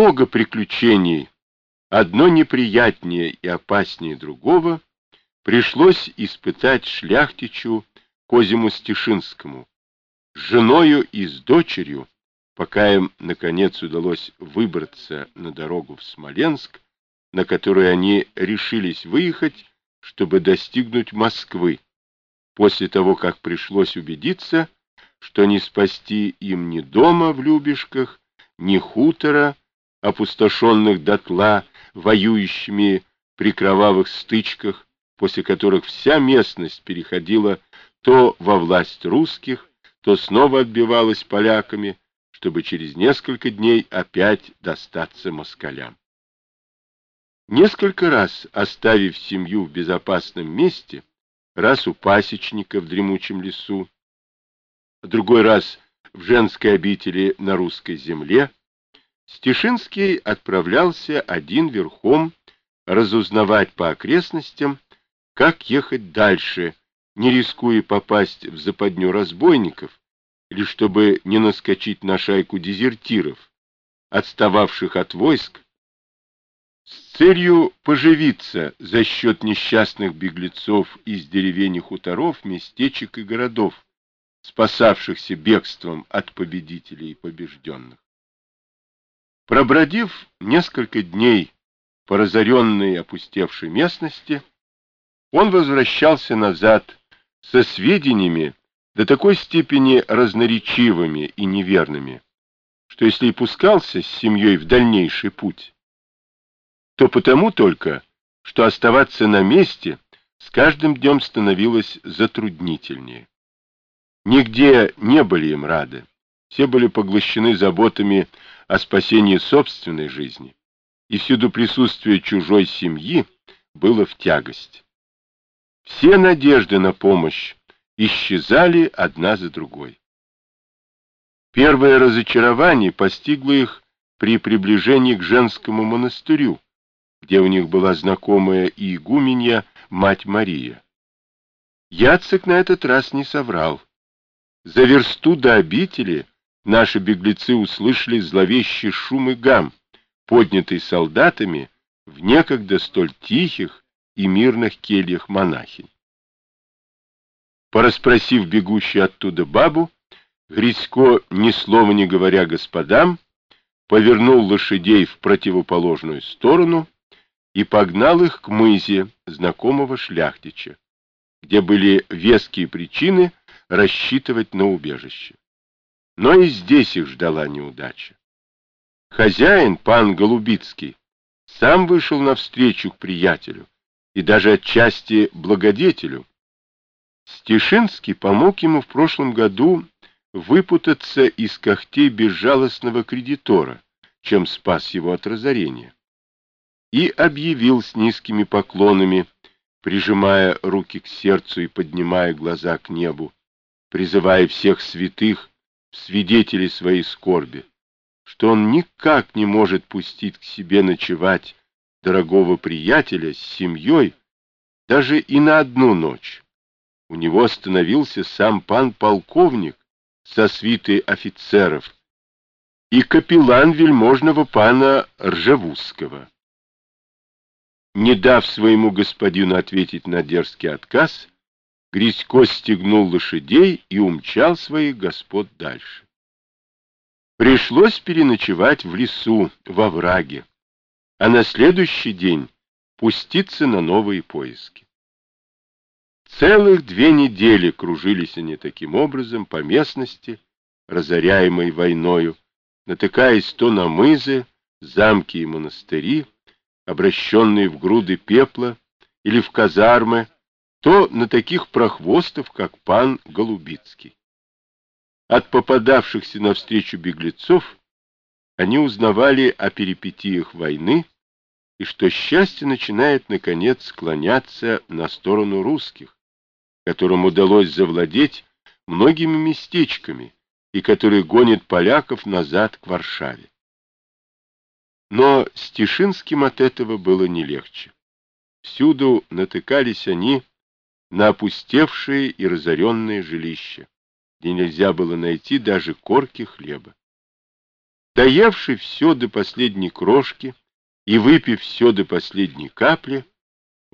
Много приключений, одно неприятнее и опаснее другого, пришлось испытать шляхтичу Козиму Стешинскому с женою и с дочерью, пока им, наконец, удалось выбраться на дорогу в Смоленск, на которую они решились выехать, чтобы достигнуть Москвы, после того, как пришлось убедиться, что не спасти им ни дома в Любешках, ни хутора, опустошенных дотла воюющими при кровавых стычках, после которых вся местность переходила то во власть русских, то снова отбивалась поляками, чтобы через несколько дней опять достаться москалям. Несколько раз, оставив семью в безопасном месте, раз у пасечника в дремучем лесу, другой раз в женской обители на русской земле, Стешинский отправлялся один верхом разузнавать по окрестностям, как ехать дальше, не рискуя попасть в западню разбойников, или чтобы не наскочить на шайку дезертиров, отстававших от войск, с целью поживиться за счет несчастных беглецов из деревень и хуторов, местечек и городов, спасавшихся бегством от победителей и побежденных. Пробродив несколько дней по разоренной и опустевшей местности, он возвращался назад со сведениями до такой степени разноречивыми и неверными, что если и пускался с семьей в дальнейший путь, то потому только, что оставаться на месте с каждым днем становилось затруднительнее. Нигде не были им рады, все были поглощены заботами о спасении собственной жизни, и всюду присутствие чужой семьи было в тягость. Все надежды на помощь исчезали одна за другой. Первое разочарование постигло их при приближении к женскому монастырю, где у них была знакомая и игуменья мать Мария. Яцек на этот раз не соврал. За версту до обители наши беглецы услышали зловещий шум и гам, поднятый солдатами в некогда столь тихих и мирных кельях монахинь. Порасспросив бегущую оттуда бабу, Грицько, ни слова не говоря господам, повернул лошадей в противоположную сторону и погнал их к мызе знакомого шляхтича, где были веские причины рассчитывать на убежище. Но и здесь их ждала неудача. Хозяин, пан Голубицкий, сам вышел навстречу к приятелю и даже отчасти благодетелю. Стешинский помог ему в прошлом году выпутаться из когтей безжалостного кредитора, чем спас его от разорения, и объявил с низкими поклонами, прижимая руки к сердцу и поднимая глаза к небу, призывая всех святых в свидетели своей скорби, что он никак не может пустить к себе ночевать дорогого приятеля с семьей даже и на одну ночь. У него остановился сам пан полковник со свитой офицеров и капеллан вельможного пана Ржевузского. Не дав своему господину ответить на дерзкий отказ, Грицько стегнул лошадей и умчал своих господ дальше. Пришлось переночевать в лесу, во враге, а на следующий день пуститься на новые поиски. Целых 2 недели кружились они таким образом по местности, разоряемой войною, натыкаясь то на мызы, замки и монастыри, обращенные в груды пепла, или в казармы, то на таких прохвостов, как пан Голубицкий. От попадавшихся навстречу беглецов они узнавали о перипетиях войны и что счастье начинает, наконец, склоняться на сторону русских, которым удалось завладеть многими местечками и которые гонят поляков назад к Варшаве. Но Стешинским от этого было не легче. Всюду натыкались они на опустевшие и разоренные жилища, где нельзя было найти даже корки хлеба. Доевший все до последней крошки и выпив все до последней капли,